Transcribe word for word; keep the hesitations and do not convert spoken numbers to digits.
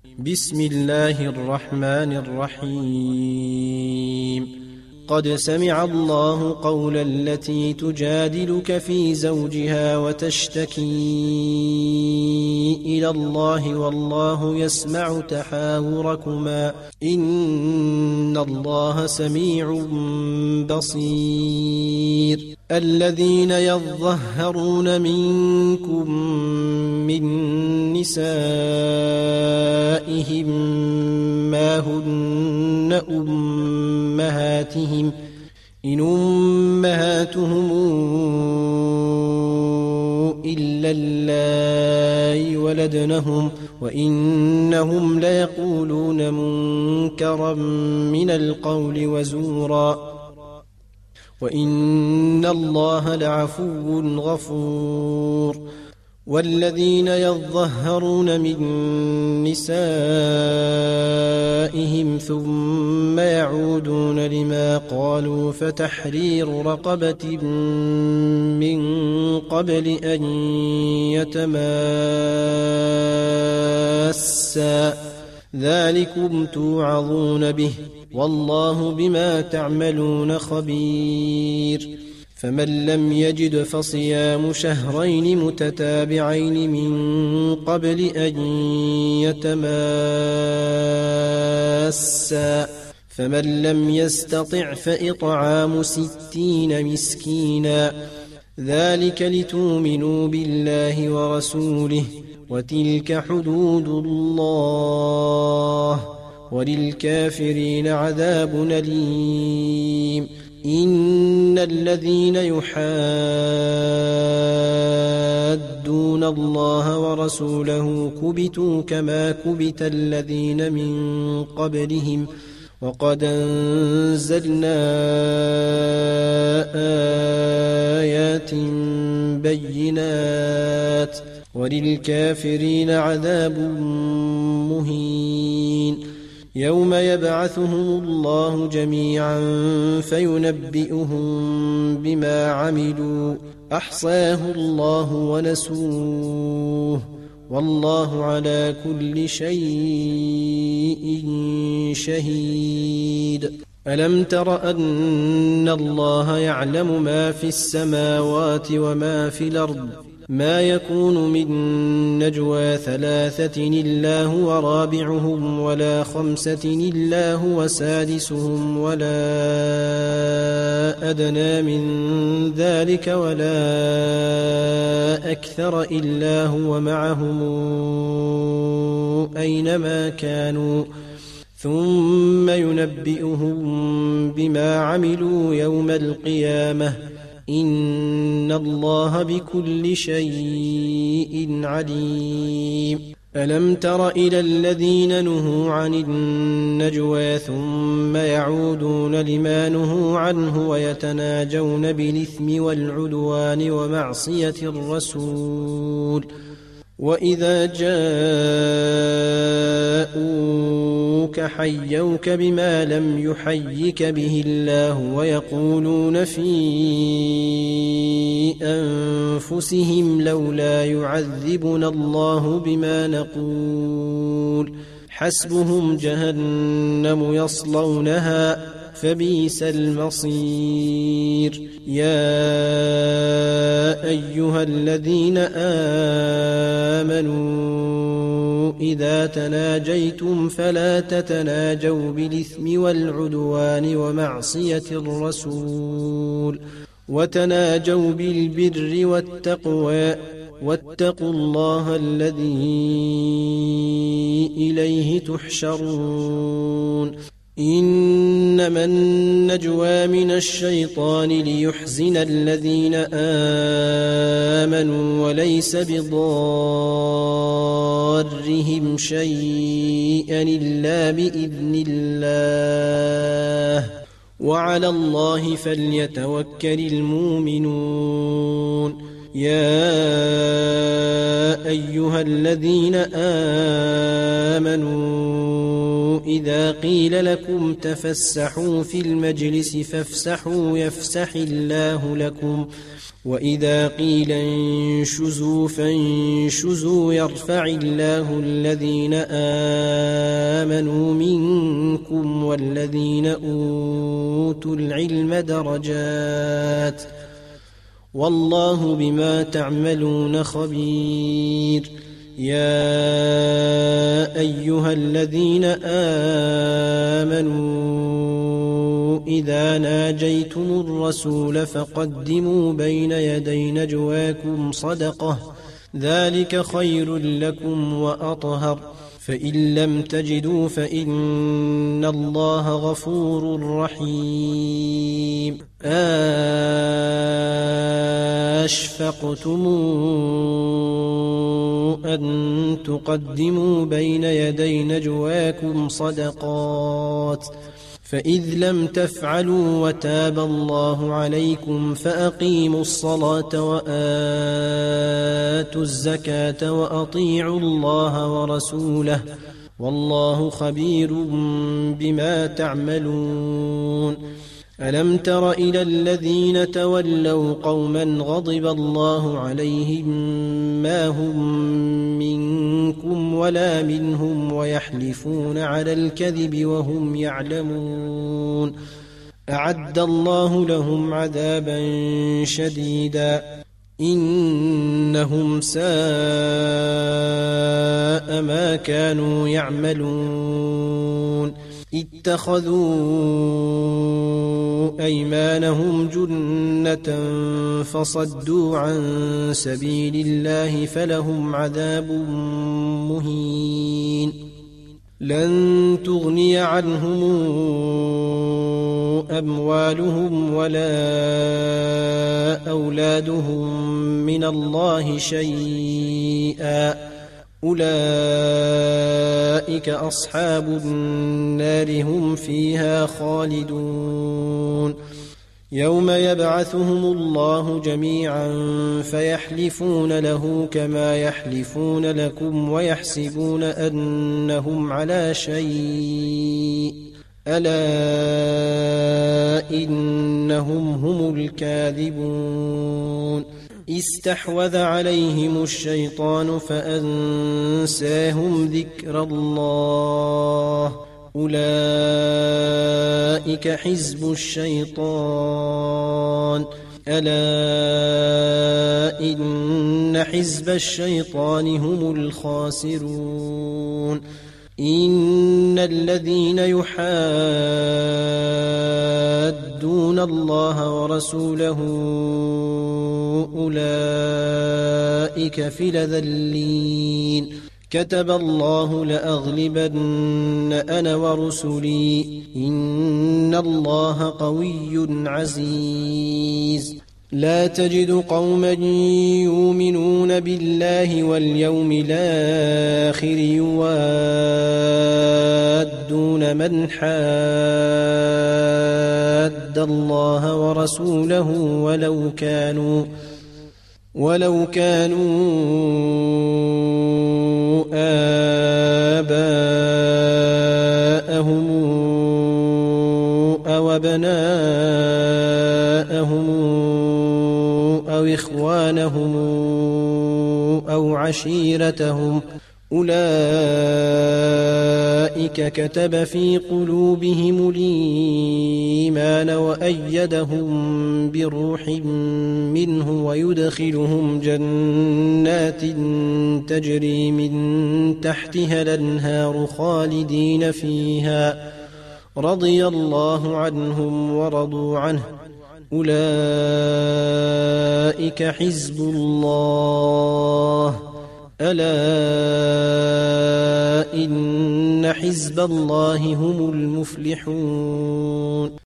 بسم الله الرحمن الرحيم. قد سمع الله قول التي تجادلك في زوجها وتشتكي إلى الله والله يسمع تحاوركما إن الله سميع بصير. الذين يظهرون منكم من نسائهم ما هن أمهاتهم إن أمهاتهم إلا اللائي ولدنهم وإنهم ليقولون منكرا من القول وزورا وإن الله لعفو غفور. والذين يظهرون من نسائهم ثم يعودون لما قالوا فتحرير رقبة من قبل أن يتماسا ذلكم توعظون به والله بما تعملون خبير. فمن لم يجد فصيام شهرين متتابعين من قبل أن يتماسا فمن لم يستطع فإطعام ستين مسكينا ذلك لتؤمنوا بالله ورسوله وتلك حدود الله وللكافرين عذاب أليم. إن الذين يحادون الله ورسوله كبتوا كما كبت الذين من قبلهم وقد أنزلنا آيات بينات وللكافرين عذاب مهين. يوم يبعثهم الله جميعا فينبئهم بما عملوا أحصاه الله ونسوه والله على كل شيء شهيد. ألم تر أن الله يعلم ما في السماوات وما في الأرض ما يكون من نجوى ثلاثة إلا هو رابعهم ولا خمسة إلا هو سادسهم ولا أدنى من ذلك ولا أكثر إلا هو معهم أينما كانوا ثم ينبئهم بما عملوا يوم القيامة إن الله بكل شيء عليم. ألم تر إلى الذين نهوا عن النجوى ثم يعودون لما نهوا عنه ويتناجون بالإثم والعدوان ومعصية الرسول وإذا جاءوك حيوك بما لم يحيك به الله ويقولون في أنفسهم لولا يعذبنا الله بما نقول حسبهم جهنم يصلونها فبئس المصير. يا أيها الذين آمنوا إذا تناجيتم فلا تتناجوا بالإثم والعدوان ومعصية الرسول وتناجوا بالبر والتقوى واتقوا الله الذي إليه تحشرون. إنما النجوى من الشيطان ليحزن الذين آمنوا وليس بضارهم شيئا إلا بإذن الله وعلى الله فليتوكل المؤمنون. يا أيها الذين آمنوا إذا قيل لكم تفسحوا في المجلس فافسحوا يفسح الله لكم وإذا قيل انشزوا فانشزوا يرفع الله الذين آمنوا منكم والذين أوتوا العلم درجات والله بما تعملون خبير. يا أيها الذين آمنوا إذا ناجيتم الرسول فقدموا بين يدي نجواكم صدقة ذلك خير لكم وأطهر فإن لم تجدوا فإن الله غفور رحيم. أشفقتم أن تقدموا بين يدي نجواكم صدقات فإذ لم تفعلوا وتاب الله عليكم فأقيموا الصلاة وآتوا الزكاة وأطيعوا الله ورسوله والله خبير بما تعملون. ألم تر إلى الذين تولوا قوما غضب الله عليهم ما هم منكم ولا منهم ويحلفون على الكذب وهم يعلمون أعد الله لهم عذابا شديدا إنهم ساء ما كانوا يعملون. اتخذوا أيمانهم جنة فصدوا عن سبيل الله فلهم عذاب مهين. لن تغني عنهم أموالهم ولا أولادهم من الله شيئا أولئك أصحاب النار هم فيها خالدون. يوم يبعثهم الله جميعا فيحلفون له كما يحلفون لكم ويحسبون أنهم على شيء ألا إنهم هم الكاذبون. استحوذ عليهم الشيطان فأنساهم ذكر الله أولئك حزب الشيطان ألا إن حزب الشيطان هم الخاسرون. إن الذين يحادون الله ورسوله أولئك في الأذلين. كتب الله لأغلبن أنا ورسلي إن الله قوي عزيز. لا تجد قوما يؤمنون بالله واليوم الآخر يوادون من حاد الله ورسوله ولو كانوا ولو كانوا آباءهم أو أبناءهم أو إخوانهم أو عشيرتهم أولئك كتب في قلوبهم الإيمان وأيدهم بروح منه ويدخلهم جنات تجري من تحتها الأنهار خالدين فيها رضي الله عنهم ورضوا عنه أولئك حزب الله ألا إن حزب الله هم المفلحون.